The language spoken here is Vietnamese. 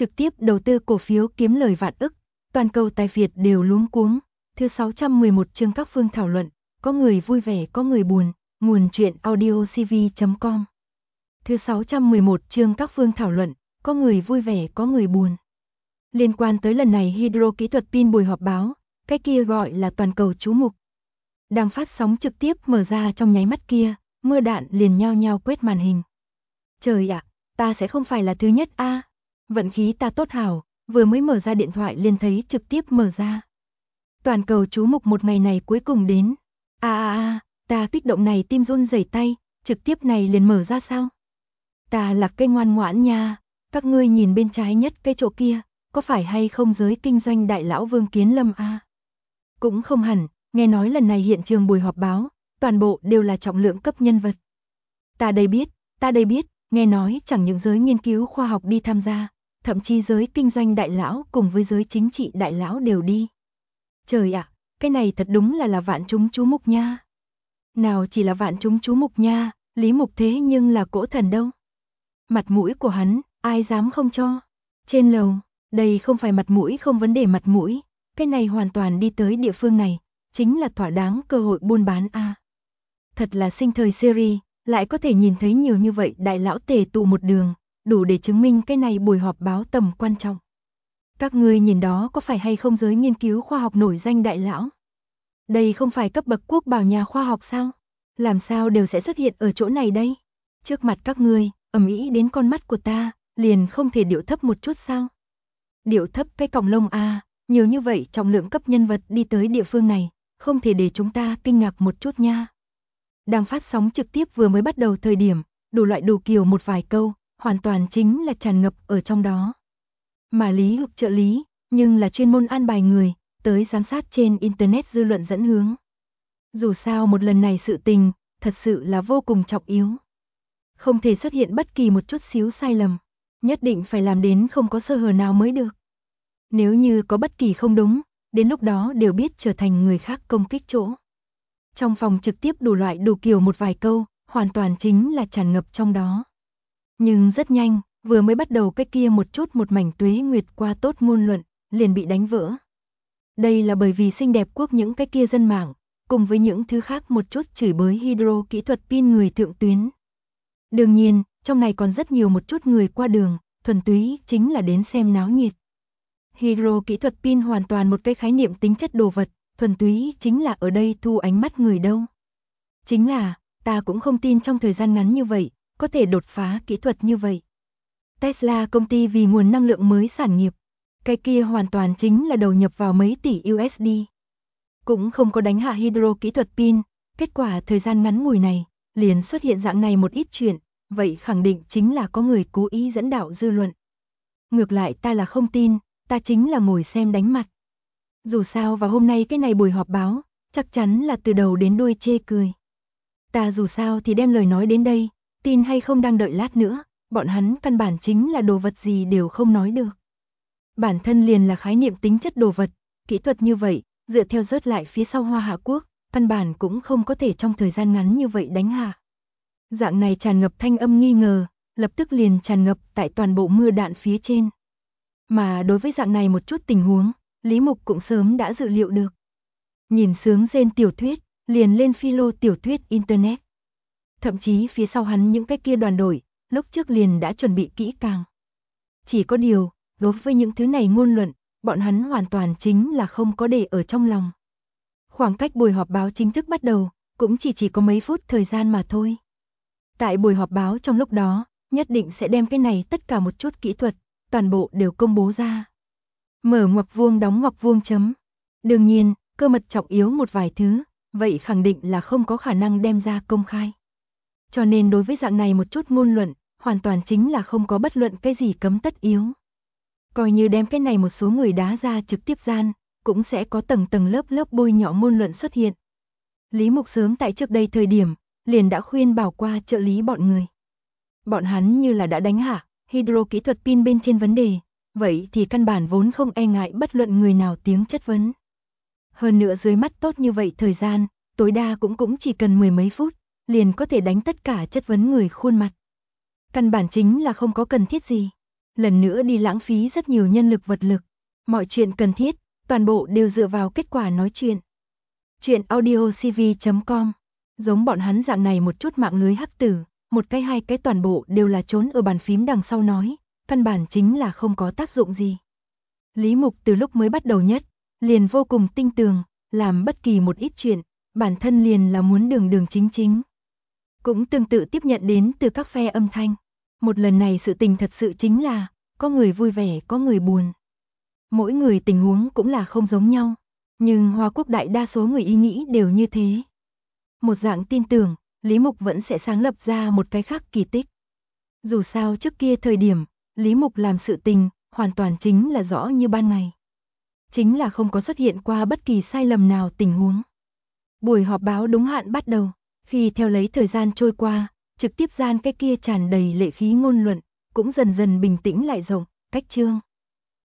trực tiếp đầu tư cổ phiếu kiếm lời vạn ức, toàn cầu tài Việt đều luống cuống. Thứ 611 chương các phương thảo luận, có người vui vẻ có người buồn, nguồn truyện audiocv.com. Thứ 611 chương các phương thảo luận, có người vui vẻ có người buồn. Liên quan tới lần này Hydro kỹ thuật pin buổi họp báo, cái kia gọi là toàn cầu chú mục. Đang phát sóng trực tiếp mở ra trong nháy mắt kia, mưa đạn liền nhao nhao quét màn hình. Trời ạ, ta sẽ không phải là thứ nhất a. Vận khí ta tốt hảo, vừa mới mở ra điện thoại liền thấy trực tiếp mở ra. Toàn cầu chú mục một ngày này cuối cùng đến. Ta kích động này tim run rẩy tay, trực tiếp này liền mở ra sao? Ta là cây ngoan ngoãn nha, các ngươi nhìn bên trái nhất cây chỗ kia, có phải hay không giới kinh doanh đại lão Vương Kiến Lâm a? Cũng không hẳn, nghe nói lần này hiện trường buổi họp báo, toàn bộ đều là trọng lượng cấp nhân vật. Ta đây biết, nghe nói chẳng những giới nghiên cứu khoa học đi tham gia, thậm chí giới kinh doanh đại lão cùng với giới chính trị đại lão đều đi. Trời ạ, cái này thật đúng là vạn chúng chú mục nha. Nào chỉ là vạn chúng chú mục nha, Lý Mục thế nhưng là cỗ thần đâu. Mặt mũi của hắn, ai dám không cho. Trên lầu, đây không phải mặt mũi không vấn đề mặt mũi, cái này hoàn toàn đi tới địa phương này, chính là thỏa đáng cơ hội buôn bán a. Thật là sinh thời series, lại có thể nhìn thấy nhiều như vậy đại lão tề tụ một đường, đủ để chứng minh cái này buổi họp báo tầm quan trọng. Các ngươi nhìn đó có phải hay không giới nghiên cứu khoa học nổi danh đại lão? Đây không phải cấp bậc quốc bảo nhà khoa học sao? Làm sao đều sẽ xuất hiện ở chỗ này đây? Trước mặt các ngươi, ầm ĩ đến con mắt của ta, liền không thể điệu thấp một chút sao? Điệu thấp cái còng lông a, nhiều như vậy trọng lượng cấp nhân vật đi tới địa phương này, không thể để chúng ta kinh ngạc một chút nha. Đang phát sóng trực tiếp vừa mới bắt đầu thời điểm, đủ loại đủ kiểu một vài câu, hoàn toàn chính là tràn ngập ở trong đó. Mà Lý Hục trợ lý, nhưng là chuyên môn an bài người, tới giám sát trên Internet dư luận dẫn hướng. Dù sao một lần này sự tình, thật sự là vô cùng trọng yếu. Không thể xuất hiện bất kỳ một chút xíu sai lầm, nhất định phải làm đến không có sơ hở nào mới được. Nếu như có bất kỳ không đúng, đến lúc đó đều biết trở thành người khác công kích chỗ. Trong phòng trực tiếp đủ loại đủ kiểu một vài câu, hoàn toàn chính là tràn ngập trong đó. Nhưng rất nhanh, vừa mới bắt đầu cái kia một chút một mảnh tuế nguyệt qua tốt ngôn luận, liền bị đánh vỡ. Đây là bởi vì xinh đẹp quốc những cái kia dân mạng, cùng với những thứ khác một chút chửi bới Hydro kỹ thuật pin người thượng tuyến. Đương nhiên, trong này còn rất nhiều một chút người qua đường, thuần túy chính là đến xem náo nhiệt. Hydro kỹ thuật pin hoàn toàn một cái khái niệm tính chất đồ vật, thuần túy chính là ở đây thu ánh mắt người đâu. Chính là, ta cũng không tin trong thời gian ngắn như vậy, có thể đột phá kỹ thuật như vậy. Tesla công ty vì nguồn năng lượng mới sản nghiệp, cái kia hoàn toàn chính là đầu nhập vào mấy tỷ USD. Cũng không có đánh hạ Hydro kỹ thuật pin, kết quả thời gian ngắn ngủi này, liền xuất hiện dạng này một ít chuyện, vậy khẳng định chính là có người cố ý dẫn đạo dư luận. Ngược lại ta là không tin, ta chính là ngồi xem đánh mặt. Dù sao vào hôm nay cái này buổi họp báo, chắc chắn là từ đầu đến đuôi chê cười. Ta dù sao thì đem lời nói đến đây, tin hay không đang đợi lát nữa, bọn hắn căn bản chính là đồ vật gì đều không nói được. Bản thân liền là khái niệm tính chất đồ vật, kỹ thuật như vậy, dựa theo rớt lại phía sau Hoa Hạ Quốc, căn bản cũng không có thể trong thời gian ngắn như vậy đánh hạ. Dạng này tràn ngập thanh âm nghi ngờ, lập tức liền tràn ngập tại toàn bộ mưa đạn phía trên. Mà đối với dạng này một chút tình huống, Lý Mục cũng sớm đã dự liệu được. Nhìn sướng rên tiểu thuyết, liền lên philo tiểu thuyết Internet. Thậm chí phía sau hắn những cái kia đoàn đội, lúc trước liền đã chuẩn bị kỹ càng. Chỉ có điều, đối với những thứ này ngôn luận, bọn hắn hoàn toàn chính là không có để ở trong lòng. Khoảng cách buổi họp báo chính thức bắt đầu, cũng chỉ có mấy phút thời gian mà thôi. Tại buổi họp báo trong lúc đó, nhất định sẽ đem cái này tất cả một chút kỹ thuật, toàn bộ đều công bố ra. Mở ngoặc vuông đóng ngoặc vuông chấm. Đương nhiên, cơ mật trọng yếu một vài thứ, vậy khẳng định là không có khả năng đem ra công khai. Cho nên đối với dạng này một chút ngôn luận, hoàn toàn chính là không có bất luận cái gì cấm tất yếu. Coi như đem cái này một số người đá ra trực tiếp gian, cũng sẽ có tầng tầng lớp lớp bôi nhọ ngôn luận xuất hiện. Lý Mục sớm tại trước đây thời điểm, liền đã khuyên bảo qua trợ lý bọn người. Bọn hắn như là đã đánh hạ Hydro kỹ thuật pin bên trên vấn đề, vậy thì căn bản vốn không e ngại bất luận người nào tiếng chất vấn. Hơn nữa dưới mắt tốt như vậy thời gian, tối đa cũng chỉ cần mười mấy phút, liền có thể đánh tất cả chất vấn người khuôn mặt. Căn bản chính là không có cần thiết gì. lần nữa đi lãng phí rất nhiều nhân lực vật lực. Mọi chuyện cần thiết, toàn bộ đều dựa vào kết quả nói chuyện. Chuyện audiocv.com. Giống bọn hắn dạng này một chút mạng lưới hắc tử, một cái hai cái toàn bộ đều là trốn ở bàn phím đằng sau nói, căn bản chính là không có tác dụng gì. Lý Mục từ lúc mới bắt đầu nhất, liền vô cùng tinh tường, làm bất kỳ một ít chuyện, bản thân liền là muốn đường đường chính chính. Cũng tương tự tiếp nhận đến từ các phe âm thanh. Một lần này sự tình thật sự chính là, có người vui vẻ có người buồn. Mỗi người tình huống cũng là không giống nhau, nhưng Hoa Quốc đại đa số người ý nghĩ đều như thế. Một dạng tin tưởng, Lý Mục vẫn sẽ sáng lập ra một cái khác kỳ tích. Dù sao trước kia thời điểm, Lý Mục làm sự tình, hoàn toàn chính là rõ như ban ngày. Chính là không có xuất hiện qua bất kỳ sai lầm nào tình huống. Buổi họp báo đúng hạn bắt đầu, khi theo lấy thời gian trôi qua, trực tiếp gian cái kia tràn đầy lệ khí ngôn luận, cũng dần dần bình tĩnh lại rộng, cách chương.